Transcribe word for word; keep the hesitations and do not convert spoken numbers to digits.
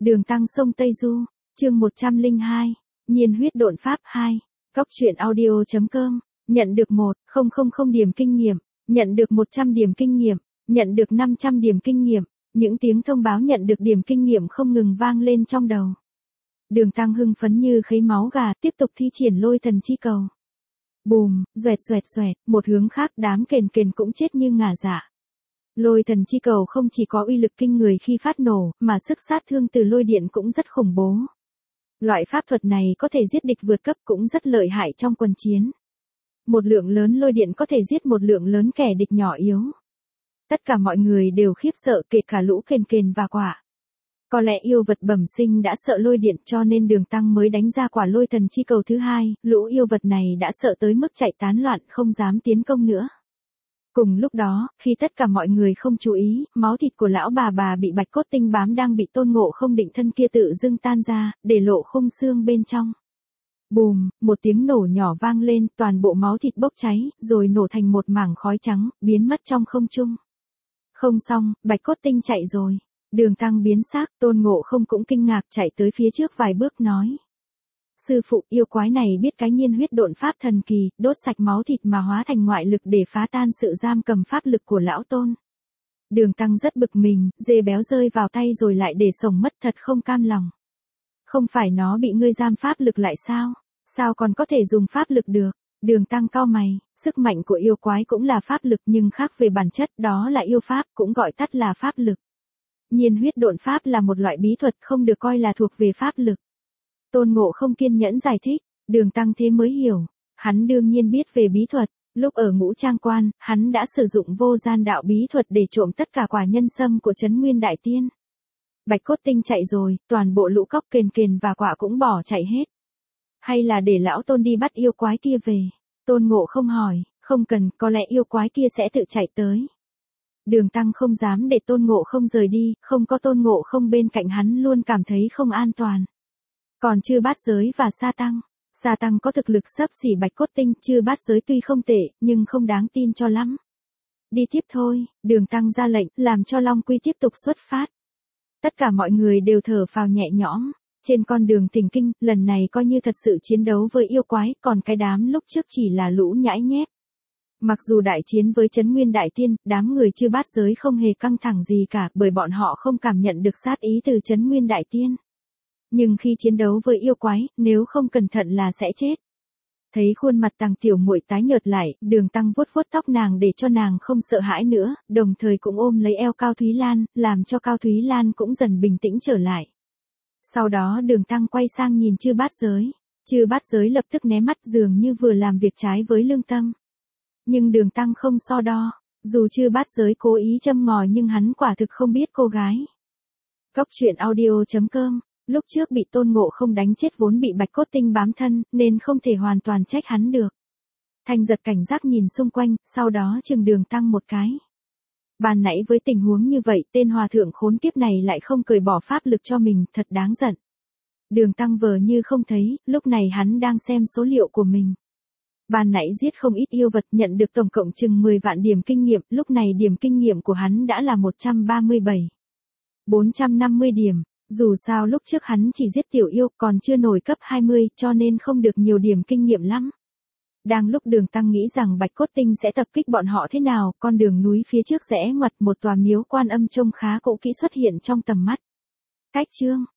Đường Tăng sông Tây Du, chương một trăm lẻ hai, Nhiên huyết độn pháp hai, Cóc truyện audio.com, nhận được một nghìn điểm kinh nghiệm, nhận được một trăm điểm kinh nghiệm, nhận được năm trăm điểm kinh nghiệm, những tiếng thông báo nhận được điểm kinh nghiệm không ngừng vang lên trong đầu. Đường Tăng hưng phấn như khấy máu gà, tiếp tục thi triển lôi thần chi cầu. Bùm, xoẹt xoẹt xoẹt, một hướng khác đám kền kền cũng chết như ngả dạ. Lôi thần chi cầu không chỉ có uy lực kinh người khi phát nổ, mà sức sát thương từ lôi điện cũng rất khủng bố. Loại pháp thuật này có thể giết địch vượt cấp cũng rất lợi hại trong quân chiến. Một lượng lớn lôi điện có thể giết một lượng lớn kẻ địch nhỏ yếu. Tất cả mọi người đều khiếp sợ, kể cả lũ kền kền và quả. Có lẽ yêu vật bẩm sinh đã sợ lôi điện cho nên Đường Tăng mới đánh ra quả lôi thần chi cầu thứ hai, lũ yêu vật này đã sợ tới mức chạy tán loạn không dám tiến công nữa. Cùng lúc đó, khi tất cả mọi người không chú ý, máu thịt của lão bà bà bị bạch cốt tinh bám đang bị Tôn Ngộ Không định thân kia tự dưng tan ra, để lộ khung xương bên trong. Bùm, một tiếng nổ nhỏ vang lên, toàn bộ máu thịt bốc cháy, rồi nổ thành một mảng khói trắng, biến mất trong không trung. Không xong, bạch cốt tinh chạy rồi. Đường Tăng biến xác, Tôn Ngộ Không cũng kinh ngạc chạy tới phía trước vài bước nói. Sư phụ, yêu quái này biết cái nhiên huyết độn pháp thần kỳ, đốt sạch máu thịt mà hóa thành ngoại lực để phá tan sự giam cầm pháp lực của lão Tôn. Đường Tăng rất bực mình, dê béo rơi vào tay rồi lại để sổng mất, thật không cam lòng. Không phải nó bị ngươi giam pháp lực lại sao? Sao còn có thể dùng pháp lực được? Đường Tăng cau mày, sức mạnh của yêu quái cũng là pháp lực nhưng khác về bản chất, đó là yêu pháp, cũng gọi tắt là pháp lực. Nhiên huyết độn pháp là một loại bí thuật không được coi là thuộc về pháp lực. Tôn Ngộ Không kiên nhẫn giải thích, Đường Tăng thế mới hiểu. Hắn đương nhiên biết về bí thuật, lúc ở Ngũ Trang Quan, hắn đã sử dụng vô gian đạo bí thuật để trộm tất cả quả nhân sâm của Trấn Nguyên Đại Tiên. Bạch cốt tinh chạy rồi, toàn bộ lũ cóc kền kền và quả cũng bỏ chạy hết. Hay là để lão Tôn đi bắt yêu quái kia về? Tôn Ngộ Không hỏi, không cần, có lẽ yêu quái kia sẽ tự chạy tới. Đường Tăng không dám để Tôn Ngộ Không rời đi, không có Tôn Ngộ Không bên cạnh hắn luôn cảm thấy không an toàn. Còn Chư Bát Giới và Sa Tăng. Sa Tăng có thực lực xấp xỉ bạch cốt tinh, Chư Bát Giới tuy không tệ, nhưng không đáng tin cho lắm. Đi tiếp thôi, Đường Tăng ra lệnh, làm cho Long Quy tiếp tục xuất phát. Tất cả mọi người đều thở phào nhẹ nhõm. Trên con đường thỉnh kinh, lần này coi như thật sự chiến đấu với yêu quái, còn cái đám lúc trước chỉ là lũ nhãi nhép. Mặc dù đại chiến với Trấn Nguyên Đại Tiên, đám người Chư Bát Giới không hề căng thẳng gì cả, bởi bọn họ không cảm nhận được sát ý từ Trấn Nguyên Đại Tiên. Nhưng khi chiến đấu với yêu quái, nếu không cẩn thận là sẽ chết. Thấy khuôn mặt Tằng tiểu muội tái nhợt lại, Đường Tăng vuốt vuốt tóc nàng để cho nàng không sợ hãi nữa, đồng thời cũng ôm lấy eo Cao Thúy Lan, làm cho Cao Thúy Lan cũng dần bình tĩnh trở lại. Sau đó Đường Tăng quay sang nhìn Chư Bát Giới. Chư Bát Giới lập tức né mắt dường như vừa làm việc trái với lương tâm. Nhưng Đường Tăng không so đo, dù Chư Bát Giới cố ý châm ngòi nhưng hắn quả thực không biết cô gái. Cóc truyện audio.com, lúc trước bị Tôn Ngộ Không đánh chết vốn bị bạch cốt tinh bám thân, nên không thể hoàn toàn trách hắn được. Thanh giật cảnh giác nhìn xung quanh, sau đó chừng Đường Tăng một cái. Ban nãy với tình huống như vậy, tên hòa thượng khốn kiếp này lại không cởi bỏ pháp lực cho mình, thật đáng giận. Đường Tăng vờ như không thấy, lúc này hắn đang xem số liệu của mình. Ban nãy giết không ít yêu vật, nhận được tổng cộng chừng mười vạn điểm kinh nghiệm, lúc này điểm kinh nghiệm của hắn đã là một trăm ba mươi bảy nghìn bốn trăm năm mươi điểm. Dù sao lúc trước hắn chỉ giết tiểu yêu, còn chưa nổi cấp hai mươi, cho nên không được nhiều điểm kinh nghiệm lắm. Đang lúc Đường Tăng nghĩ rằng bạch cốt tinh sẽ tập kích bọn họ thế nào, con đường núi phía trước rẽ ngoặt, một tòa miếu Quan Âm trông khá cũ kỹ xuất hiện trong tầm mắt. Cách chương